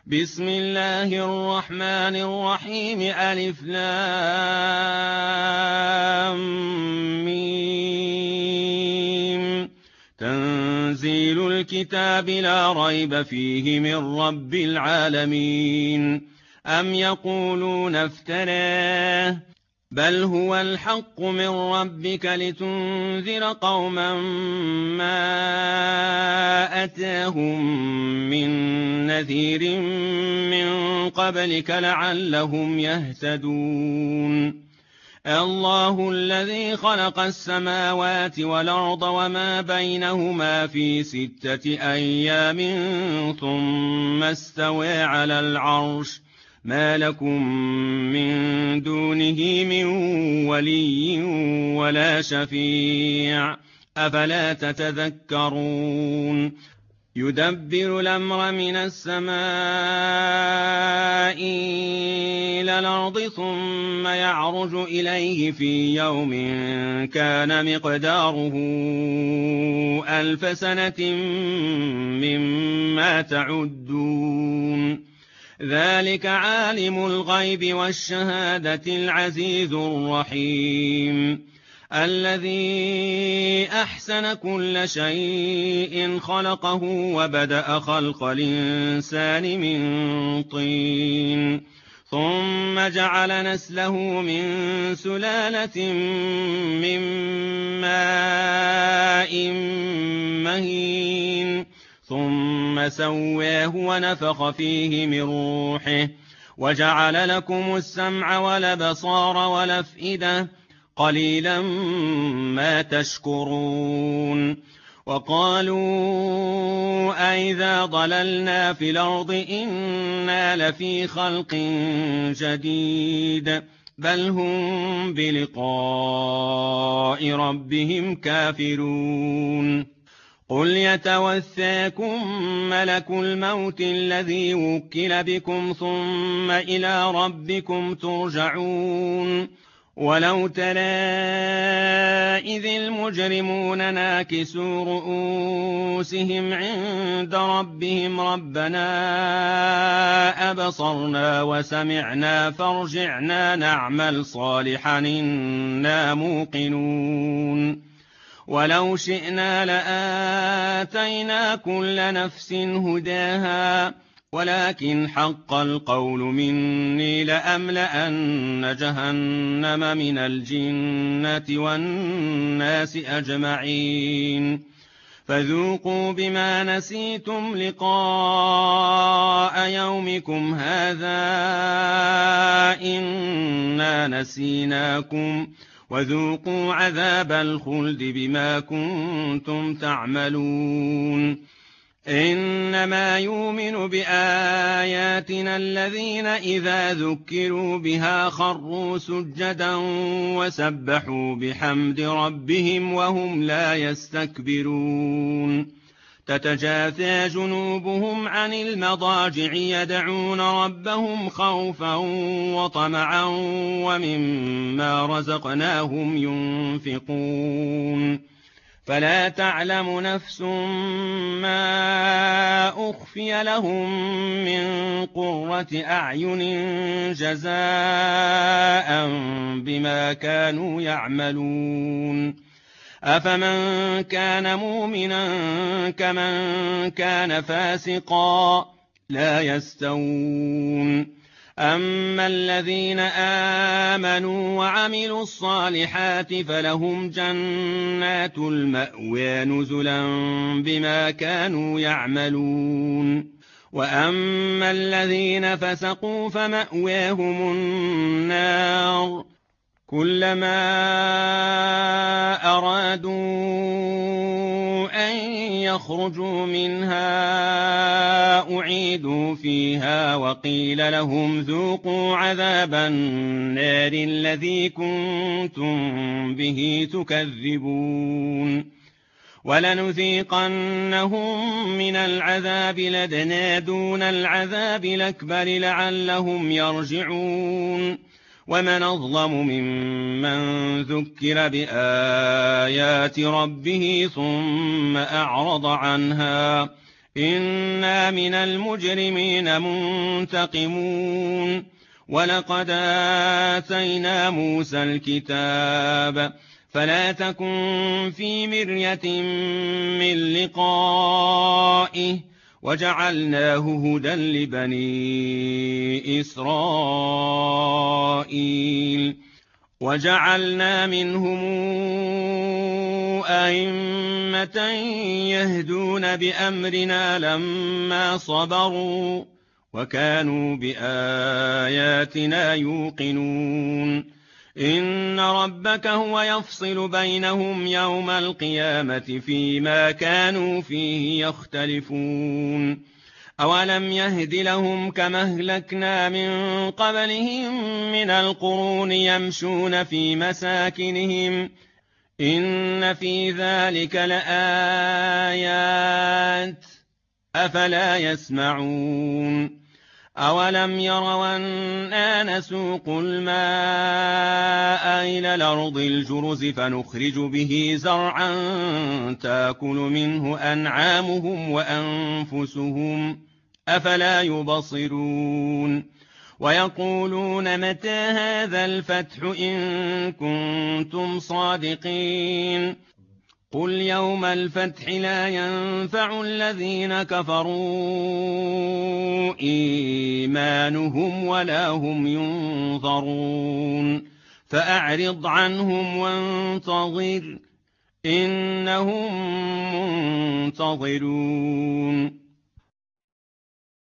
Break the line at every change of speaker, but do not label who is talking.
بسم الله الرحمن الرحيم ألف لام ميم تنزيل الكتاب لا ريب فيه من رب العالمين أم يقولون افتراه بل هو الحق من ربك لتنذر قوما ما أتاهم من نذير من قبلك لعلهم يهتدون الله الذي خلق السماوات والأرض وما بينهما في 6 أيام ثم استوى على العرش ما لكم من دونه من ولي ولا شفيع أفلا تتذكرون يدبر الأمر من السماء إلى الأرض ثم يعرج إليه في يوم كان مقداره 1000 سنة مما تعدون ذلك عالم الغيب والشهادة العزيز الرحيم الذي أحسن كل شيء خلقه وبدأ خلق الإنسان من طين ثم جعل نسله من سلالة من ماء مهين ثم سواه ونفخ فيه من روحه وجعل لكم السمع والأبصار والأفئدة قليلا ما تشكرون وقالوا أئذا ضللنا في الأرض إنا لفي خلق جديد بل هم بلقاء ربهم كافرون قل يتوفاكم ملك الموت الذي وكل بكم ثم إلى ربكم ترجعون ولو ترى إذ المجرمون ناكسوا رؤوسهم عند ربهم ربنا أبصرنا وسمعنا فارجعنا نعمل صالحا إنا موقنون ولو شئنا لآتينا كل نفس هداها ولكن حق القول مني لأملأن جهنم من الجنة والناس أجمعين فذوقوا بما نسيتم لقاء يومكم هذا إنا نسيناكم وذوقوا عذاب الخلد بما كنتم تعملون إنما يؤمن بآياتنا الذين إذا ذكروا بها خروا سجدا وسبحوا بحمد ربهم وهم لا يستكبرون تتجافى جنوبهم عن المضاجع يدعون ربهم خوفا وطمعا ومما رزقناهم ينفقون فلا تعلم نفس ما أخفي لهم من قرة أعين جزاء بما كانوا يعملون أفمن كان مؤمنا كمن كان فاسقا لا يستوون أما الذين آمنوا وعملوا الصالحات فلهم جنات المأوى نزلا بما كانوا يعملون وأما الذين فسقوا فمأواهم النار كلما أرادوا أن يخرجوا منها أعيدوا فيها وقيل لهم ذوقوا عذاب النار الذي كنتم به تكذبون ولنذيقنهم من العذاب الأدنى دون العذاب الأكبر لعلهم يرجعون ومن أظلم ممن ذكر بآيات ربه ثم أعرض عنها إنا من المجرمين منتقمون ولقد آتينا موسى الكتاب فلا تكن في مرية من لقائه وجعلناه هدى لبني إسرائيل وجعلنا منهم أئمة يهدون بأمرنا لما صبروا وكانوا بآياتنا يوقنون إن ربك هو يفصل بينهم يوم القيامة فيما كانوا فيه يختلفون أولم يهد لهم كما أهلكنا من قبلهم من القرون يمشون في مساكنهم إن في ذلك لآيات أفلا يسمعون أولم يروا أنا نسوق الماء إلى الأرض الجرز فنخرج به زرعا تأكل منه أنعامهم وأنفسهم أفلا يبصرون ويقولون متى هذا الفتح إن كنتم صادقين قل يوم الفتح لا ينفع الذين كفروا إيمانهم ولا هم ينظرون فأعرض عنهم وانتظر إنهم منتظرون